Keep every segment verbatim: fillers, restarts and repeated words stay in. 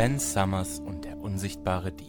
Ben Summers und der unsichtbare Dieb.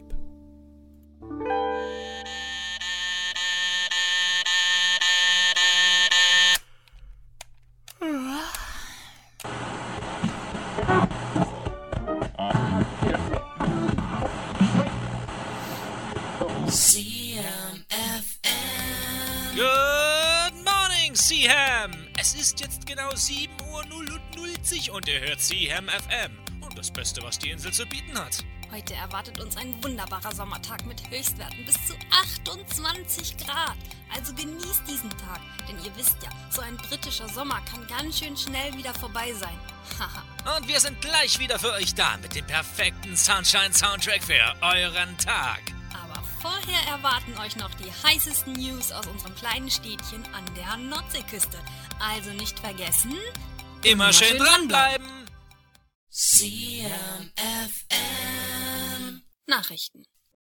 C M F M. Good morning, C-Ham! Es ist jetzt genau sieben Uhr null und ihr hört C-Ham F M. Und das Beste, was die Insel zu bieten hat. Heute erwartet uns ein wunderbarer Sommertag mit Höchstwerten bis zu achtundzwanzig Grad. Also genießt diesen Tag, denn ihr wisst ja, so ein britischer Sommer kann ganz schön schnell wieder vorbei sein. Haha. Und wir sind gleich wieder für euch da mit dem perfekten Sunshine-Soundtrack für euren Tag. Aber vorher erwarten euch noch die heißesten News aus unserem kleinen Städtchen an der Nordseeküste. Also nicht vergessen, Immer, immer schön dranbleiben. C M F M. Nachrichten.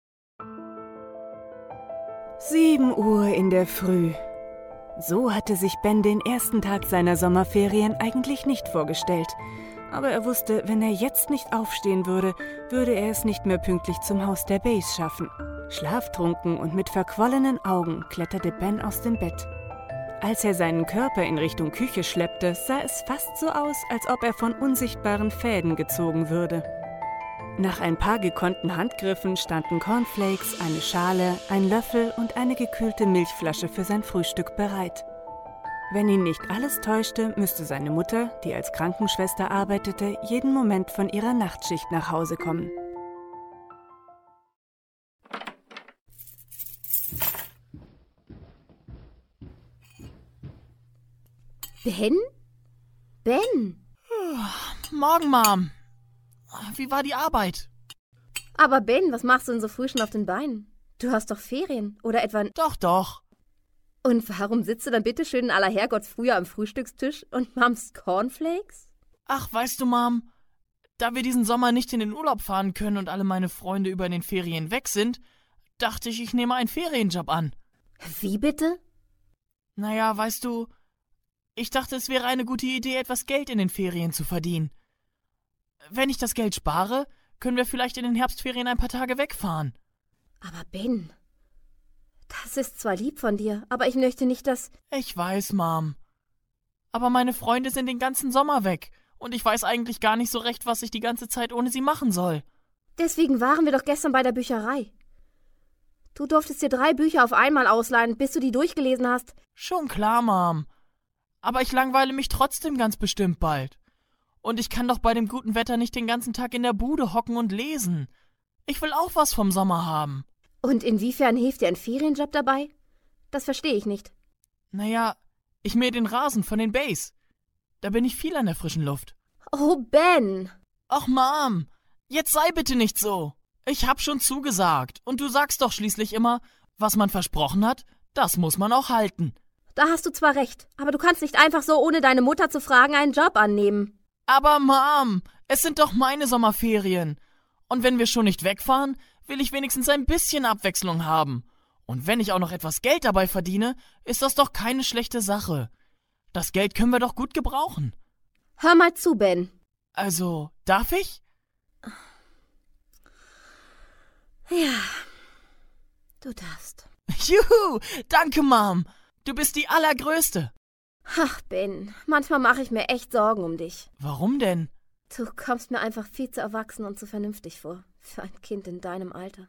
Sieben Uhr in der Früh. So hatte sich Ben den ersten Tag seiner Sommerferien eigentlich nicht vorgestellt. Aber er wusste, wenn er jetzt nicht aufstehen würde, würde er es nicht mehr pünktlich zum Haus der Bays schaffen. Schlaftrunken und mit verquollenen Augen kletterte Ben aus dem Bett. Als er seinen Körper in Richtung Küche schleppte, sah es fast so aus, als ob er von unsichtbaren Fäden gezogen würde. Nach ein paar gekonnten Handgriffen standen Cornflakes, eine Schale, ein Löffel und eine gekühlte Milchflasche für sein Frühstück bereit. Wenn ihn nicht alles täuschte, müsste seine Mutter, die als Krankenschwester arbeitete, jeden Moment von ihrer Nachtschicht nach Hause kommen. Ben? Ben? Morgen, Mom. Wie war die Arbeit? Aber Ben, was machst du denn so früh schon auf den Beinen? Du hast doch Ferien, oder etwa... Doch, doch. Und warum sitzt du dann bitte schön in aller Herrgottsfrühe am Frühstückstisch und machst Cornflakes? Ach, weißt du, Mom, da wir diesen Sommer nicht in den Urlaub fahren können und alle meine Freunde über den Ferien weg sind, dachte ich, ich nehme einen Ferienjob an. Wie bitte? Naja, weißt du... Ich dachte, es wäre eine gute Idee, etwas Geld in den Ferien zu verdienen. Wenn ich das Geld spare, können wir vielleicht in den Herbstferien ein paar Tage wegfahren. Aber Ben, das ist zwar lieb von dir, aber ich möchte nicht, dass... Ich weiß, Mom. Aber meine Freunde sind den ganzen Sommer weg und ich weiß eigentlich gar nicht so recht, was ich die ganze Zeit ohne sie machen soll. Deswegen waren wir doch gestern bei der Bücherei. Du durftest dir drei Bücher auf einmal ausleihen, bis du die durchgelesen hast. Schon klar, Mom. Aber ich langweile mich trotzdem ganz bestimmt bald. Und ich kann doch bei dem guten Wetter nicht den ganzen Tag in der Bude hocken und lesen. Ich will auch was vom Sommer haben. Und inwiefern hilft dir ein Ferienjob dabei? Das verstehe ich nicht. Naja, ich mähe den Rasen von den Bays. Da bin ich viel an der frischen Luft. Oh, Ben! Ach, Mom, jetzt sei bitte nicht so. Ich hab schon zugesagt. Und du sagst doch schließlich immer, was man versprochen hat, das muss man auch halten. Da hast du zwar recht, aber du kannst nicht einfach so, ohne deine Mutter zu fragen, einen Job annehmen. Aber Mom, es sind doch meine Sommerferien. Und wenn wir schon nicht wegfahren, will ich wenigstens ein bisschen Abwechslung haben. Und wenn ich auch noch etwas Geld dabei verdiene, ist das doch keine schlechte Sache. Das Geld können wir doch gut gebrauchen. Hör mal zu, Ben. Also, darf ich? Ja, du darfst. Juhu, danke, Mom. Du bist die Allergrößte. Ach, Ben, manchmal mache ich mir echt Sorgen um dich. Warum denn? Du kommst mir einfach viel zu erwachsen und zu vernünftig vor. Für ein Kind in deinem Alter.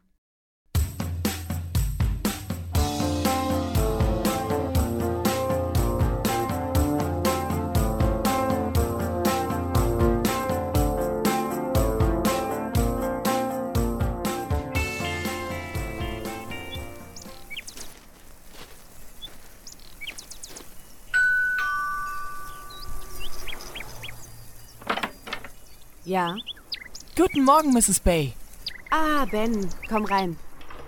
Ja? Guten Morgen, Misses Bay. Ah, Ben, komm rein.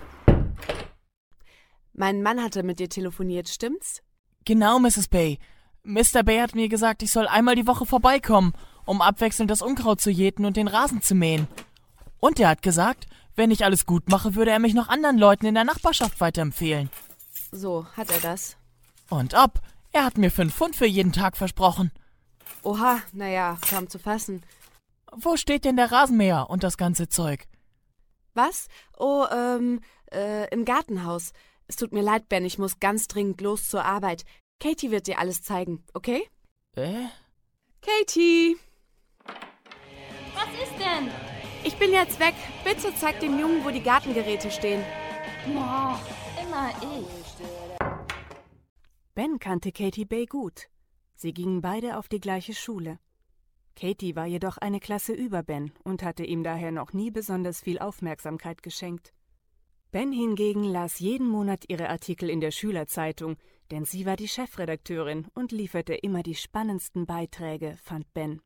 Mein Mann hatte mit dir telefoniert, stimmt's? Genau, Misses Bay. Mister Bay hat mir gesagt, ich soll einmal die Woche vorbeikommen, um abwechselnd das Unkraut zu jäten und den Rasen zu mähen. Und er hat gesagt, wenn ich alles gut mache, würde er mich noch anderen Leuten in der Nachbarschaft weiterempfehlen. So, hat er das. Und ob? Er hat mir fünf Pfund für jeden Tag versprochen. Oha, naja, kaum zu fassen. Wo steht denn der Rasenmäher und das ganze Zeug? Was? Oh, ähm, äh, im Gartenhaus. Es tut mir leid, Ben, ich muss ganz dringend los zur Arbeit. Katie wird dir alles zeigen, okay? Äh? Katie! Was ist denn? Ich bin jetzt weg. Bitte zeig dem Jungen, wo die Gartengeräte stehen. Boah, immer ich. Ben kannte Katie Bay gut. Sie gingen beide auf die gleiche Schule. Katie war jedoch eine Klasse über Ben und hatte ihm daher noch nie besonders viel Aufmerksamkeit geschenkt. Ben hingegen las jeden Monat ihre Artikel in der Schülerzeitung, denn sie war die Chefredakteurin und lieferte immer die spannendsten Beiträge, fand Ben.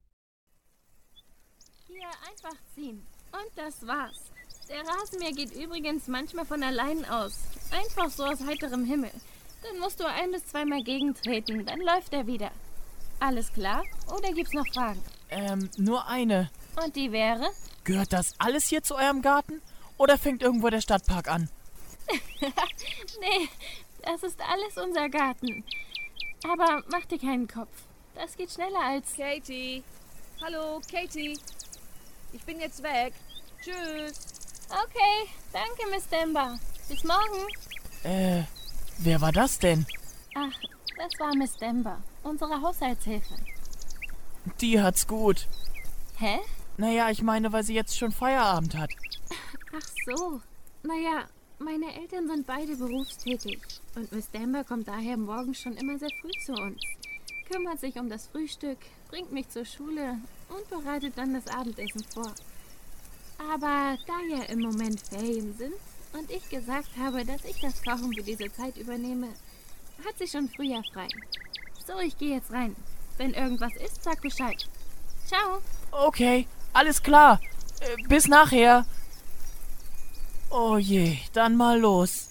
Hier einfach ziehen. Und das war's. Der Rasenmäher geht übrigens manchmal von allein aus. Einfach so aus heiterem Himmel. Dann musst du ein- bis zweimal gegentreten, dann läuft er wieder. Alles klar? Oder gibt's noch Fragen? Ähm, nur eine. Und die wäre? Gehört das alles hier zu eurem Garten? Oder fängt irgendwo der Stadtpark an? Nee, das ist alles unser Garten. Aber mach dir keinen Kopf. Das geht schneller als... Katie! Hallo, Katie! Ich bin jetzt weg. Tschüss! Okay, danke, Miss Demba. Bis morgen. Äh, wer war das denn? Ach, das war Miss Demba, unsere Haushaltshilfe. Die hat's gut. Hä? Naja, ich meine, weil sie jetzt schon Feierabend hat. Ach so. Naja, meine Eltern sind beide berufstätig. Und Miss Demba kommt daher morgens schon immer sehr früh zu uns. Kümmert sich um das Frühstück, bringt mich zur Schule und bereitet dann das Abendessen vor. Aber da ja im Moment Ferien sind und ich gesagt habe, dass ich das Kochen für diese Zeit übernehme, hat sie schon früher frei. So, ich gehe jetzt rein. Wenn irgendwas ist, sag Bescheid. Ciao. Okay, alles klar. Äh, bis nachher. Oh je, dann mal los.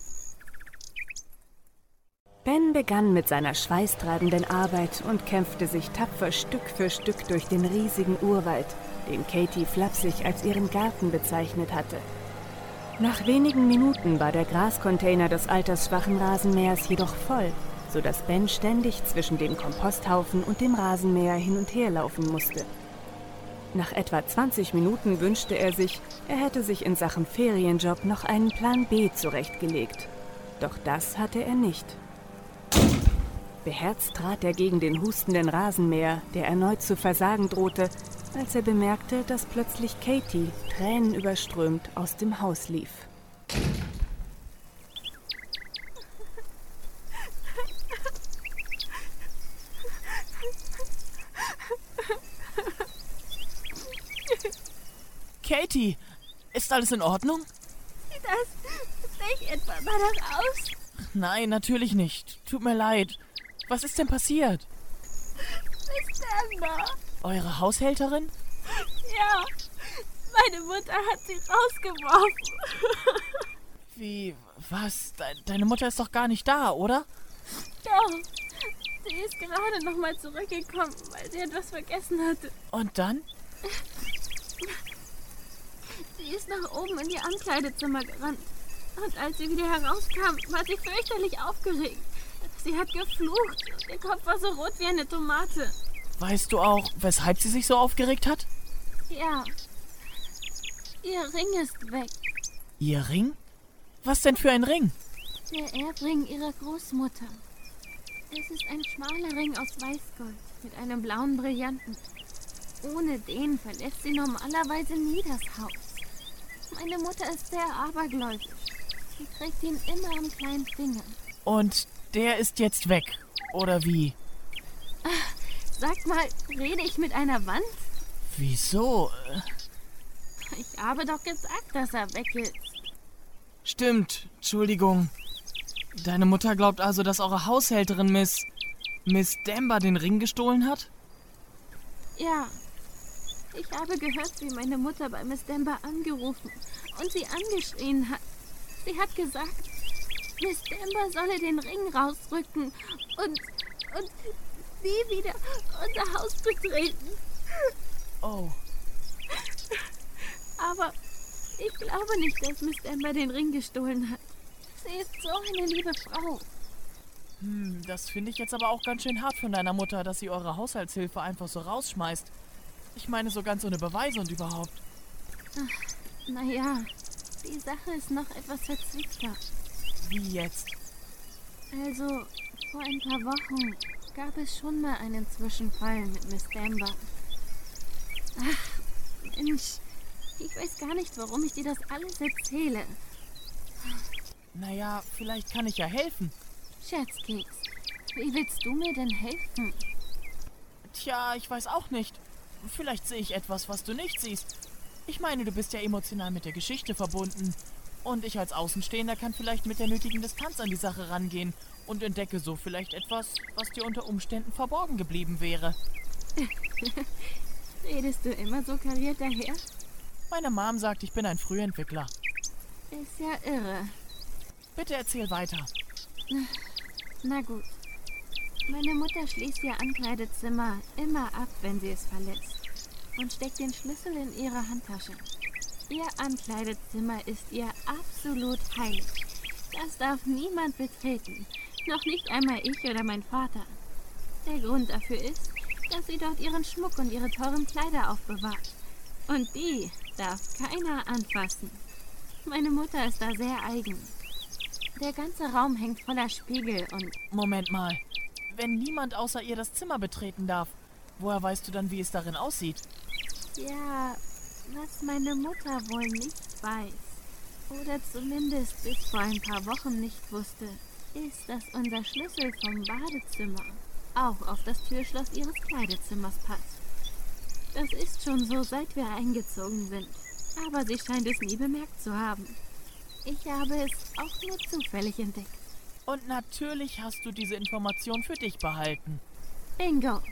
Ben begann mit seiner schweißtreibenden Arbeit und kämpfte sich tapfer Stück für Stück durch den riesigen Urwald, den Katie flapsig als ihren Garten bezeichnet hatte. Nach wenigen Minuten war der Grascontainer des altersschwachen Rasenmähers jedoch voll, sodass Ben ständig zwischen dem Komposthaufen und dem Rasenmäher hin und her laufen musste. Nach etwa zwanzig Minuten wünschte er sich, er hätte sich in Sachen Ferienjob noch einen Plan B zurechtgelegt. Doch das hatte er nicht. Beherzt trat er gegen den hustenden Rasenmäher, der erneut zu versagen drohte, als er bemerkte, dass plötzlich Katie, tränenüberströmt, aus dem Haus lief. Katie, ist alles in Ordnung? Sieht das nicht etwa danach aus? Nein, natürlich nicht. Tut mir leid. Was ist denn passiert? Miss Demba. Eure Haushälterin? Ja, meine Mutter hat sie rausgeworfen. Wie, was? De- deine Mutter ist doch gar nicht da, oder? Doch, sie ist gerade noch mal zurückgekommen, weil sie etwas vergessen hatte. Und dann? Sie ist nach oben in ihr Ankleidezimmer gerannt. Und als sie wieder herauskam, war sie fürchterlich aufgeregt. Sie hat geflucht und ihr Kopf war so rot wie eine Tomate. Weißt du auch, weshalb sie sich so aufgeregt hat? Ja. Ihr Ring ist weg. Ihr Ring? Was denn für ein Ring? Der Erbring ihrer Großmutter. Es ist ein schmaler Ring aus Weißgold mit einem blauen Brillanten. Ohne den verlässt sie normalerweise nie das Haus. Meine Mutter ist sehr abergläubisch. Sie trägt ihn immer am kleinen Finger. Und der ist jetzt weg, oder wie? Ach, sag mal, rede ich mit einer Wand? Wieso? Ich habe doch gesagt, dass er weg ist. Stimmt, Entschuldigung. Deine Mutter glaubt also, dass eure Haushälterin Miss... Miss Demba den Ring gestohlen hat? Ja. Ich habe gehört, wie meine Mutter bei Miss Demba angerufen und sie angeschrien hat. Sie hat gesagt, Miss Demba solle den Ring rausrücken und, und nie wieder unser Haus betreten. Oh. Aber ich glaube nicht, dass Miss Demba den Ring gestohlen hat. Sie ist so eine liebe Frau. Hm, das finde ich jetzt aber auch ganz schön hart von deiner Mutter, dass sie eure Haushaltshilfe einfach so rausschmeißt. Ich meine so ganz ohne Beweise und überhaupt. Ach, naja, die Sache ist noch etwas verzwickter. Wie jetzt? Also, vor ein paar Wochen gab es schon mal einen Zwischenfall mit Miss Damber. Ach, Mensch, ich weiß gar nicht, warum ich dir das alles erzähle. Naja, vielleicht kann ich ja helfen. Scherzkeks, wie willst du mir denn helfen? Tja, ich weiß auch nicht. Vielleicht sehe ich etwas, was du nicht siehst. Ich meine, du bist ja emotional mit der Geschichte verbunden. Und ich als Außenstehender kann vielleicht mit der nötigen Distanz an die Sache rangehen und entdecke so vielleicht etwas, was dir unter Umständen verborgen geblieben wäre. Redest du immer so kariert daher? Meine Mom sagt, ich bin ein Frühentwickler. Ist ja irre. Bitte erzähl weiter. Na gut. Meine Mutter schließt ihr Ankleidezimmer immer ab, wenn sie es verlässt. Und steckt den Schlüssel in ihre Handtasche. Ihr Ankleidezimmer ist ihr absolut heilig. Das darf niemand betreten. Noch nicht einmal ich oder mein Vater. Der Grund dafür ist, dass sie dort ihren Schmuck und ihre teuren Kleider aufbewahrt. Und die darf keiner anfassen. Meine Mutter ist da sehr eigen. Der ganze Raum hängt voller Spiegel und... Moment mal. Wenn niemand außer ihr das Zimmer betreten darf, woher weißt du dann, wie es darin aussieht? Ja, was meine Mutter wohl nicht weiß, oder zumindest bis vor ein paar Wochen nicht wusste, ist, dass unser Schlüssel vom Badezimmer auch auf das Türschloss ihres Kleidezimmers passt. Das ist schon so, seit wir eingezogen sind, aber sie scheint es nie bemerkt zu haben. Ich habe es auch nur zufällig entdeckt. Und natürlich hast du diese Information für dich behalten. Bingo!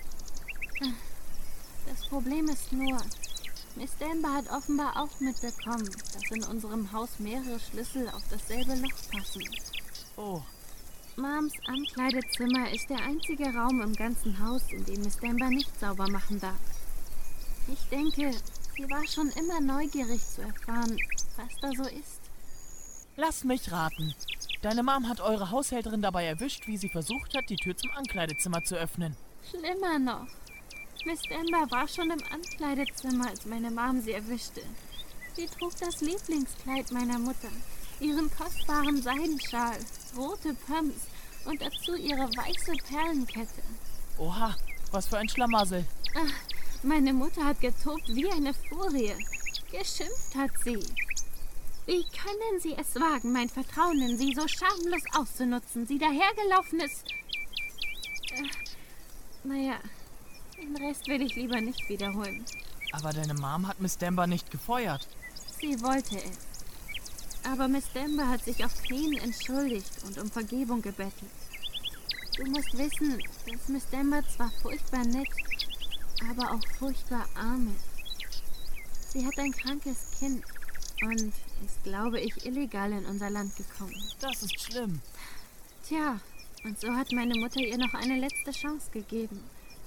Das Problem ist nur, Miss Damber hat offenbar auch mitbekommen, dass in unserem Haus mehrere Schlüssel auf dasselbe Loch passen. Oh. Moms Ankleidezimmer ist der einzige Raum im ganzen Haus, in dem Miss Damber nicht sauber machen darf. Ich denke, sie war schon immer neugierig zu erfahren, was da so ist. Lass mich raten. Deine Mom hat eure Haushälterin dabei erwischt, wie sie versucht hat, die Tür zum Ankleidezimmer zu öffnen. Schlimmer noch. Miss Damber war schon im Ankleidezimmer, als meine Mom sie erwischte. Sie trug das Lieblingskleid meiner Mutter, ihren kostbaren Seidenschal, rote Pumps und dazu ihre weiße Perlenkette. Oha, was für ein Schlamassel. Ach, meine Mutter hat getobt wie eine Furie. Geschimpft hat sie. Wie können Sie es wagen, mein Vertrauen in Sie so schamlos auszunutzen? Sie dahergelaufen ist... Äh, naja, den Rest will ich lieber nicht wiederholen. Aber deine Mom hat Miss Damber nicht gefeuert. Sie wollte es. Aber Miss Damber hat sich auf Knien entschuldigt und um Vergebung gebettelt. Du musst wissen, dass Miss Damber zwar furchtbar nett, aber auch furchtbar arm ist. Sie hat ein krankes Kind und ist, glaube ich, illegal in unser Land gekommen. Das ist schlimm. Tja, und so hat meine Mutter ihr noch eine letzte Chance gegeben.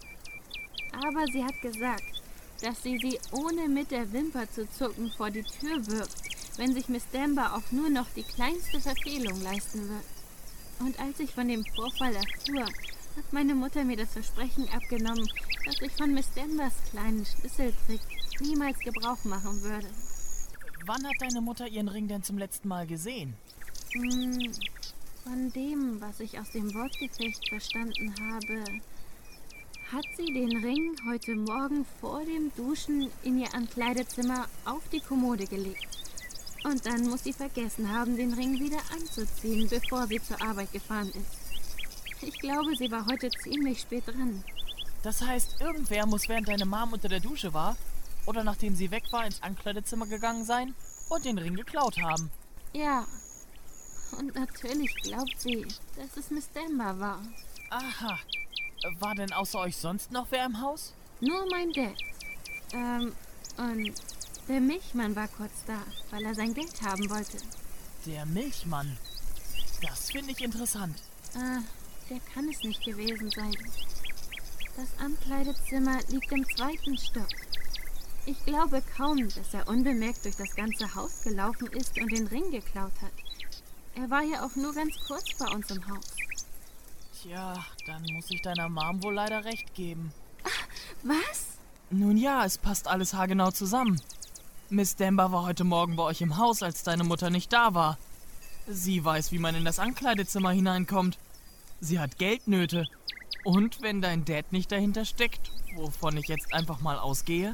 Aber sie hat gesagt, dass sie sie ohne mit der Wimper zu zucken vor die Tür wirft, wenn sich Miss Damber auch nur noch die kleinste Verfehlung leisten wird. Und als ich von dem Vorfall erfuhr, hat meine Mutter mir das Versprechen abgenommen, dass ich von Miss Dambers kleinen Schlüsseltrick niemals Gebrauch machen würde. Wann hat deine Mutter ihren Ring denn zum letzten Mal gesehen? Hm, von dem, was ich aus dem Wortgefecht verstanden habe, hat sie den Ring heute Morgen vor dem Duschen in ihr Ankleidezimmer auf die Kommode gelegt. Und dann muss sie vergessen haben, den Ring wieder anzuziehen, bevor sie zur Arbeit gefahren ist. Ich glaube, sie war heute ziemlich spät dran. Das heißt, irgendwer muss, während deine Mom unter der Dusche war, oder nachdem sie weg war, ins Ankleidezimmer gegangen sein und den Ring geklaut haben. Ja. Und natürlich glaubt sie, dass es Miss Damber war. Aha. War denn außer euch sonst noch wer im Haus? Nur mein Dad. Ähm, und der Milchmann war kurz da, weil er sein Geld haben wollte. Der Milchmann? Das finde ich interessant. Ah, der kann es nicht gewesen sein. Das Ankleidezimmer liegt im zweiten Stock. Ich glaube kaum, dass er unbemerkt durch das ganze Haus gelaufen ist und den Ring geklaut hat. Er war ja auch nur ganz kurz bei uns im Haus. Tja, dann muss ich deiner Mom wohl leider recht geben. Ach, was? Nun ja, es passt alles haargenau zusammen. Miss Demba war heute Morgen bei euch im Haus, als deine Mutter nicht da war. Sie weiß, wie man in das Ankleidezimmer hineinkommt. Sie hat Geldnöte. Und wenn dein Dad nicht dahinter steckt, wovon ich jetzt einfach mal ausgehe,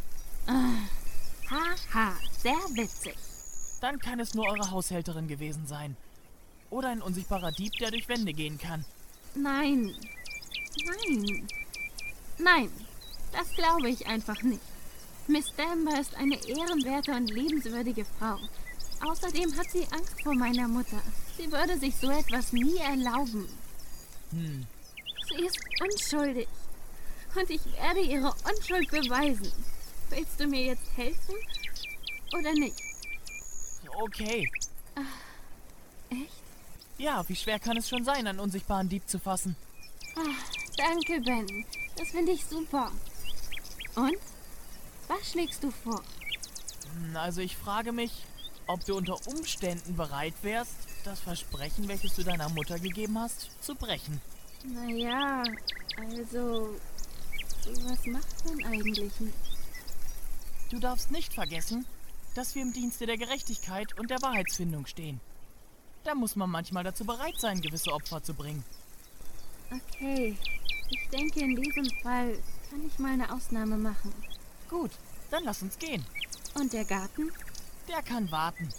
Haha, sehr witzig. dann kann es nur eure Haushälterin gewesen sein. Oder ein unsichtbarer Dieb, der durch Wände gehen kann. Nein. Nein. Nein, das glaube ich einfach nicht. Miss Demba ist eine ehrenwerte und liebenswürdige Frau. Außerdem hat sie Angst vor meiner Mutter. Sie würde sich so etwas nie erlauben. Hm. Sie ist unschuldig. Und ich werde ihre Unschuld beweisen. Willst du mir jetzt helfen? Oder nicht? Okay. Echt? Ja, wie schwer kann es schon sein, einen unsichtbaren Dieb zu fassen? Ach, danke, Ben. Das finde ich super. Und? Was schlägst du vor? Hm, Also ich frage mich, ob du unter Umständen bereit wärst, das Versprechen, welches du deiner Mutter gegeben hast, zu brechen. Naja, also... Was macht man eigentlich nicht? Du darfst nicht vergessen, dass wir im Dienste der Gerechtigkeit und der Wahrheitsfindung stehen. Da muss man manchmal dazu bereit sein, gewisse Opfer zu bringen. Okay, ich denke, in diesem Fall kann ich mal eine Ausnahme machen. Gut, dann lass uns gehen. Und der Garten? Der kann warten.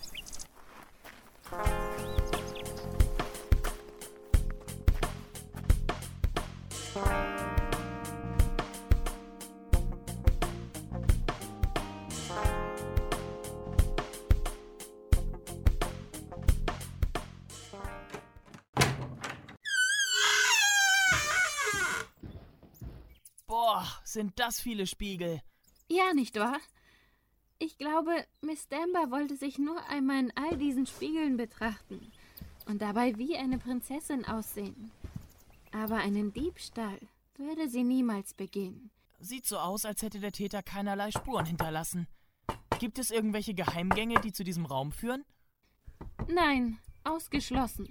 Boah, sind das viele Spiegel. Ja, nicht wahr? Ich glaube, Miss Demba wollte sich nur einmal in all diesen Spiegeln betrachten und dabei wie eine Prinzessin aussehen. Aber einen Diebstahl würde sie niemals begehen. Sieht so aus, als hätte der Täter keinerlei Spuren hinterlassen. Gibt es irgendwelche Geheimgänge, die zu diesem Raum führen? Nein, ausgeschlossen.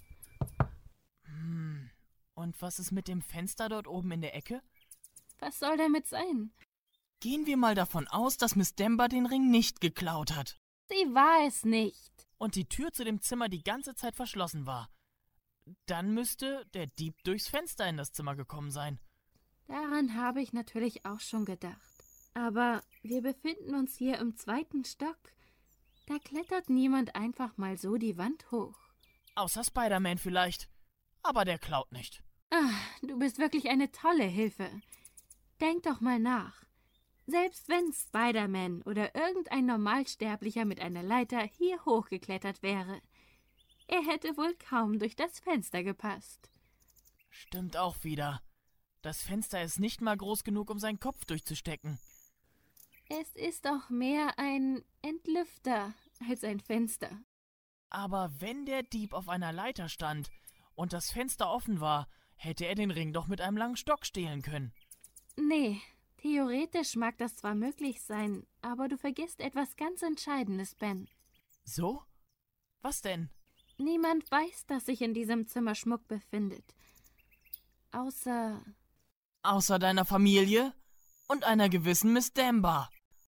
Hm. Und was ist mit dem Fenster dort oben in der Ecke? Was soll damit sein? Gehen wir mal davon aus, dass Miss Demba den Ring nicht geklaut hat. Sie war es nicht. Und die Tür zu dem Zimmer die ganze Zeit verschlossen war. Dann müsste der Dieb durchs Fenster in das Zimmer gekommen sein. Daran habe ich natürlich auch schon gedacht. Aber wir befinden uns hier im zweiten Stock. Da klettert niemand einfach mal so die Wand hoch. Außer Spider-Man vielleicht. Aber der klaut nicht. Ah, du bist wirklich eine tolle Hilfe. Denk doch mal nach. Selbst wenn Spider-Man oder irgendein Normalsterblicher mit einer Leiter hier hochgeklettert wäre, er hätte wohl kaum durch das Fenster gepasst. Stimmt auch wieder. Das Fenster ist nicht mal groß genug, um seinen Kopf durchzustecken. Es ist doch mehr ein Entlüfter als ein Fenster. Aber wenn der Dieb auf einer Leiter stand und das Fenster offen war, hätte er den Ring doch mit einem langen Stock stehlen können. Nee, theoretisch mag das zwar möglich sein, aber du vergisst etwas ganz Entscheidendes, Ben. So? Was denn? Niemand weiß, dass sich in diesem Zimmer Schmuck befindet. Außer... Außer deiner Familie und einer gewissen Miss Demba.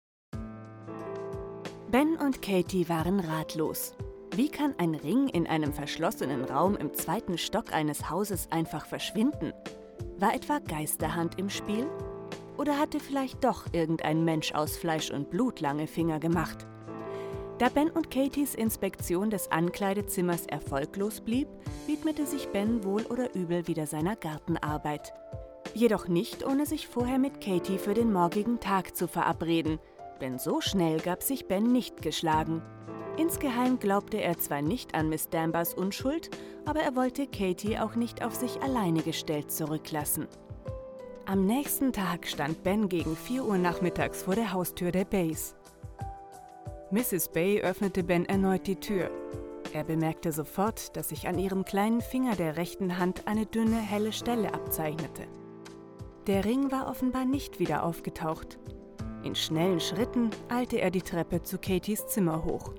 Ben und Katie waren ratlos. Wie kann ein Ring in einem verschlossenen Raum im zweiten Stock eines Hauses einfach verschwinden? War etwa Geisterhand im Spiel? Oder hatte vielleicht doch irgendein Mensch aus Fleisch und Blut lange Finger gemacht? Da Ben und Katies Inspektion des Ankleidezimmers erfolglos blieb, widmete sich Ben wohl oder übel wieder seiner Gartenarbeit. Jedoch nicht, ohne sich vorher mit Katie für den morgigen Tag zu verabreden, denn so schnell gab sich Ben nicht geschlagen. Insgeheim glaubte er zwar nicht an Miss Dambas Unschuld, aber er wollte Katie auch nicht auf sich alleine gestellt zurücklassen. Am nächsten Tag stand Ben gegen vier Uhr nachmittags vor der Haustür der Bays. Misses Bay öffnete Ben erneut die Tür. Er bemerkte sofort, dass sich an ihrem kleinen Finger der rechten Hand eine dünne, helle Stelle abzeichnete. Der Ring war offenbar nicht wieder aufgetaucht. In schnellen Schritten eilte er die Treppe zu Katies Zimmer hoch.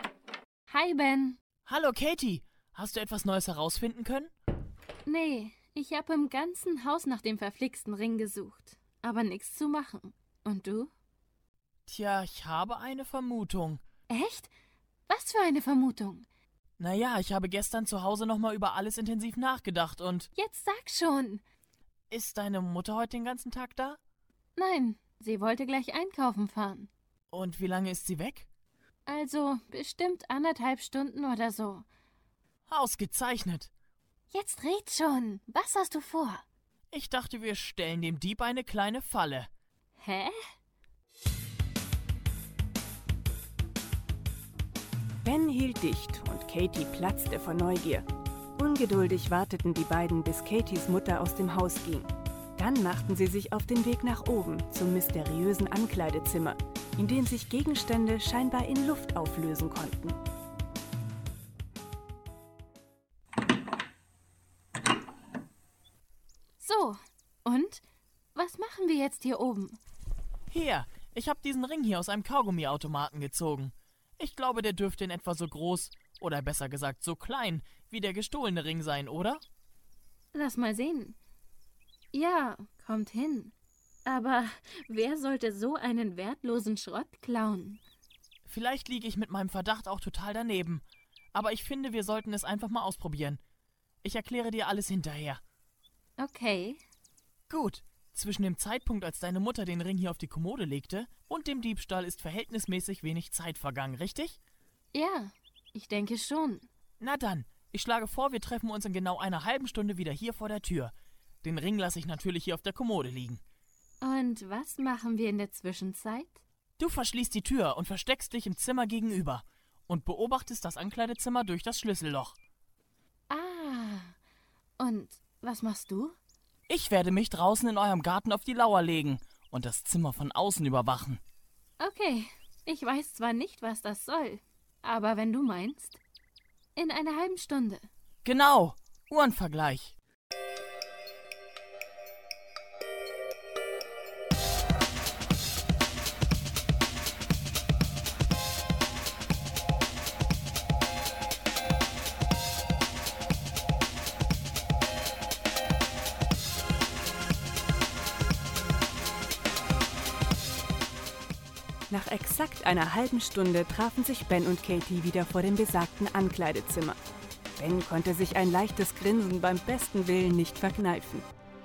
Hi, Ben. Hallo Katie, hast du etwas Neues herausfinden können? Nee, Ich habe im ganzen Haus nach dem verflixten Ring gesucht, aber nichts zu machen. Und du? Tja, ich habe eine Vermutung. Echt? Was für eine Vermutung? Naja, ich habe gestern zu Hause nochmal über alles intensiv nachgedacht und... Jetzt sag schon. Ist deine Mutter heute den ganzen Tag da? Nein, sie wollte gleich einkaufen fahren. Und wie lange ist sie weg? Also, bestimmt anderthalb Stunden oder so. Ausgezeichnet. Jetzt red schon. Was hast du vor? Ich dachte, wir stellen dem Dieb eine kleine Falle. Hä? Ben hielt dicht und Katie platzte vor Neugier. Ungeduldig warteten die beiden, bis Katies Mutter aus dem Haus ging. Dann machten sie sich auf den Weg nach oben zum mysteriösen Ankleidezimmer, in dem sich Gegenstände scheinbar in Luft auflösen konnten. So, und? Was machen wir jetzt hier oben? Hier, ich habe diesen Ring hier aus einem Kaugummiautomaten gezogen. Ich glaube, der dürfte in etwa so groß, oder besser gesagt so klein, wie der gestohlene Ring sein, oder? Lass mal sehen. Ja, kommt hin. Aber wer sollte so einen wertlosen Schrott klauen? Vielleicht liege ich mit meinem Verdacht auch total daneben. Aber ich finde, wir sollten es einfach mal ausprobieren. Ich erkläre dir alles hinterher. Okay. Gut. Zwischen dem Zeitpunkt, als deine Mutter den Ring hier auf die Kommode legte, und dem Diebstahl ist verhältnismäßig wenig Zeit vergangen, richtig? Ja, ich denke schon. Na dann, ich schlage vor, wir treffen uns in genau einer halben Stunde wieder hier vor der Tür. Den Ring lasse ich natürlich hier auf der Kommode liegen. Und was machen wir in der Zwischenzeit? Du verschließt die Tür und versteckst dich im Zimmer gegenüber und beobachtest das Ankleidezimmer durch das Schlüsselloch. Ah, und was machst du? Ich werde mich draußen in eurem Garten auf die Lauer legen und das Zimmer von außen überwachen. Okay, ich weiß zwar nicht, was das soll, aber wenn du meinst, in einer halben Stunde. Genau, Uhrenvergleich. Nach exakt einer halben Stunde trafen sich Ben und Katie wieder vor dem besagten Ankleidezimmer. Ben konnte sich ein leichtes Grinsen beim besten Willen nicht verkneifen.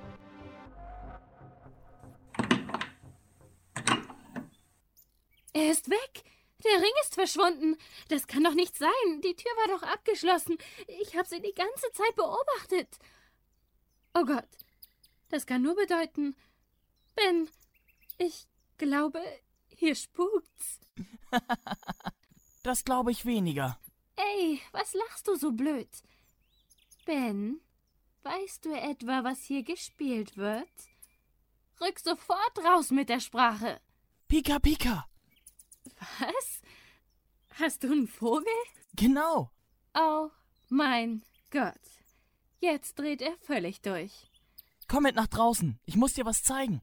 Er ist weg! Der Ring ist verschwunden! Das kann doch nicht sein! Die Tür war doch abgeschlossen! Ich habe sie die ganze Zeit beobachtet! Oh Gott! Das kann nur bedeuten... Ben, ich glaube... Hier spukt's. Das glaube ich weniger. Ey, was lachst du so blöd? Ben, weißt du etwa, was hier gespielt wird? Rück sofort raus mit der Sprache. Pika Pika. Was? Hast du einen Vogel? Genau. Oh mein Gott. Jetzt dreht er völlig durch. Komm mit nach draußen. Ich muss dir was zeigen.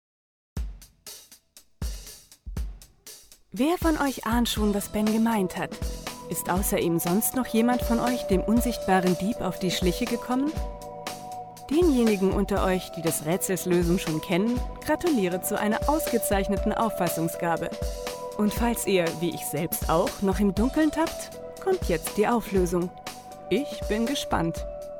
Wer von euch ahnt schon, was Ben gemeint hat? Ist außer ihm sonst noch jemand von euch dem unsichtbaren Dieb auf die Schliche gekommen? Denjenigen unter euch, die des Rätsels Lösung schon kennen, gratuliere zu einer ausgezeichneten Auffassungsgabe. Und falls ihr, wie ich selbst auch, noch im Dunkeln tappt, kommt jetzt die Auflösung. Ich bin gespannt.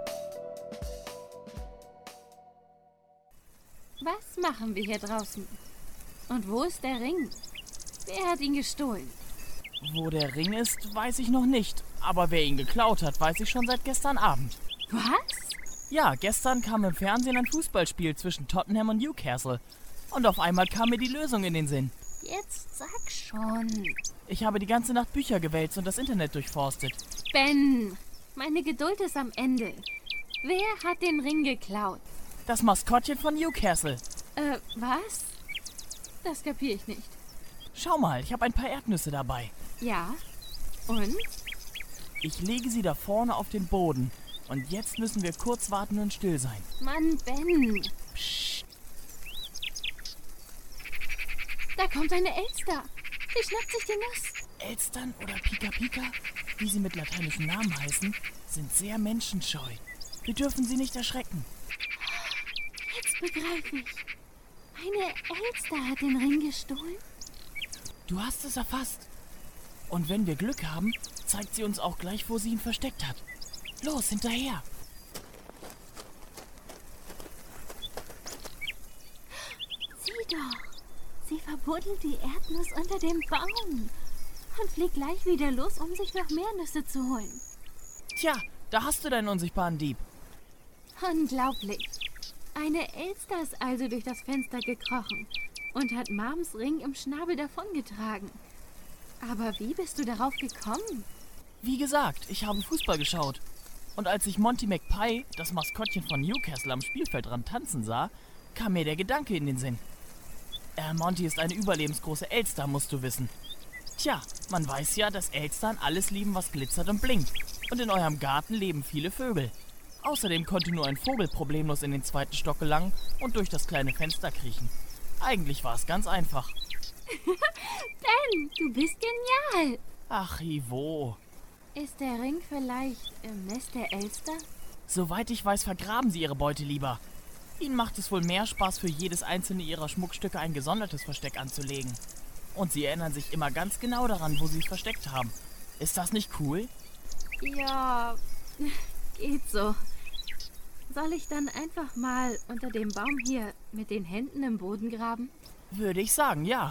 Was machen wir hier draußen? Und wo ist der Ring? Wer hat ihn gestohlen? Wo der Ring ist, weiß ich noch nicht. Aber wer ihn geklaut hat, weiß ich schon seit gestern Abend. Was? Ja, gestern kam im Fernsehen ein Fußballspiel zwischen Tottenham und Newcastle. Und auf einmal kam mir die Lösung in den Sinn. Jetzt sag schon. Ich habe die ganze Nacht Bücher gewälzt und das Internet durchforstet. Ben, meine Geduld ist am Ende. Wer hat den Ring geklaut? Das Maskottchen von Newcastle. Äh, was? Das kapiere ich nicht. Schau mal, ich habe ein paar Erdnüsse dabei. Ja? Und? Ich lege sie da vorne auf den Boden. Und jetzt müssen wir kurz warten und still sein. Mann, Ben. Psst. Da kommt eine Elster. Sie schnappt sich die Nuss. Elstern oder Pika Pika, wie sie mit lateinischen Namen heißen, sind sehr menschenscheu. Wir dürfen sie nicht erschrecken. begreife ich. Eine Elster hat den Ring gestohlen? Du hast es erfasst. Und wenn wir Glück haben, zeigt sie uns auch gleich, wo sie ihn versteckt hat. Los, hinterher! Sieh doch! Sie verbuddelt die Erdnuss unter dem Baum und fliegt gleich wieder los, um sich noch mehr Nüsse zu holen. Tja, da hast du deinen unsichtbaren Dieb. Unglaublich. Eine Elster ist also durch das Fenster gekrochen und hat Mams Ring im Schnabel davongetragen. Aber wie bist du darauf gekommen? Wie gesagt, ich habe Fußball geschaut. Und als ich Monty McPie, das Maskottchen von Newcastle, am Spielfeldrand tanzen sah, kam mir der Gedanke in den Sinn. Äh, Monty ist eine überlebensgroße Elster, musst du wissen. Tja, man weiß ja, dass Elstern alles lieben, was glitzert und blinkt. Und in eurem Garten leben viele Vögel. Außerdem konnte nur ein Vogel problemlos in den zweiten Stock gelangen und durch das kleine Fenster kriechen. Eigentlich war es ganz einfach. Ben, du bist genial. Ach, Ivo. Ist der Ring vielleicht im Nest der Elster? Soweit ich weiß, vergraben sie ihre Beute lieber. Ihnen macht es wohl mehr Spaß, für jedes einzelne ihrer Schmuckstücke ein gesondertes Versteck anzulegen. Und sie erinnern sich immer ganz genau daran, wo sie es versteckt haben. Ist das nicht cool? Ja, geht so. Soll ich dann einfach mal unter dem Baum hier mit den Händen im Boden graben? Würde ich sagen, ja.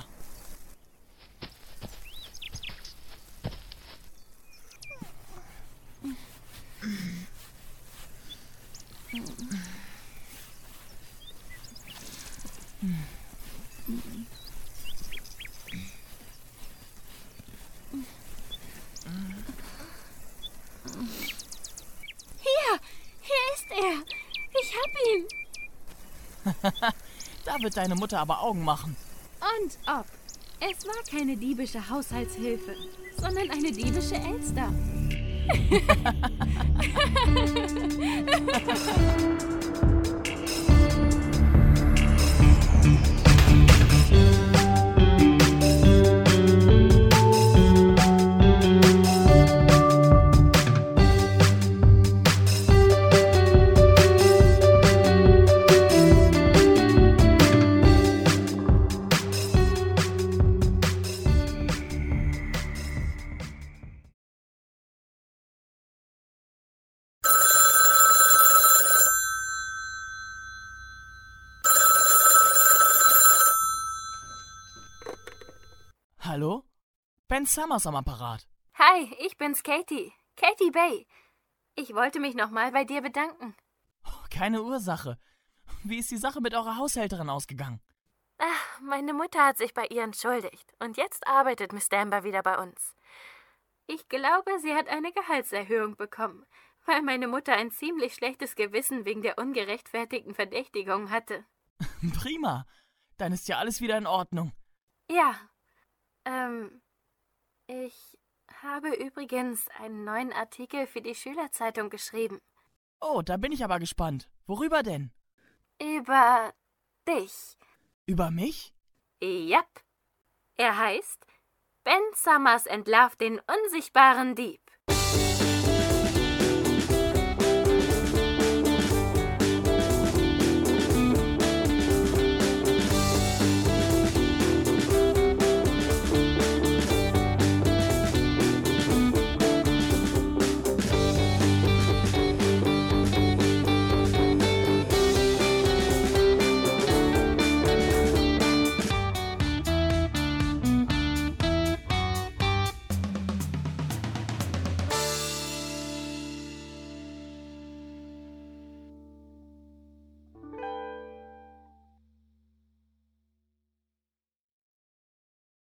Hier, hier ist er. Ich hab ihn. Da wird deine Mutter aber Augen machen. Und ob. Es war keine diebische Haushaltshilfe, sondern eine diebische Elster. Hallo? Ben Summers am Apparat. Hi, ich bin's, Katie. Katie Bay. Ich wollte mich nochmal bei dir bedanken. Keine Ursache. Wie ist die Sache mit eurer Haushälterin ausgegangen? Ach, meine Mutter hat sich bei ihr entschuldigt. Und jetzt arbeitet Miss Damber wieder bei uns. Ich glaube, sie hat eine Gehaltserhöhung bekommen, weil meine Mutter ein ziemlich schlechtes Gewissen wegen der ungerechtfertigten Verdächtigung hatte. Prima. Dann ist ja alles wieder in Ordnung. Ja. Ähm, ich habe übrigens einen neuen Artikel für die Schülerzeitung geschrieben. Oh, da bin ich aber gespannt. Worüber denn? Über dich. Über mich? Yep. Er heißt Ben Summers entlarvt den unsichtbaren Dieb.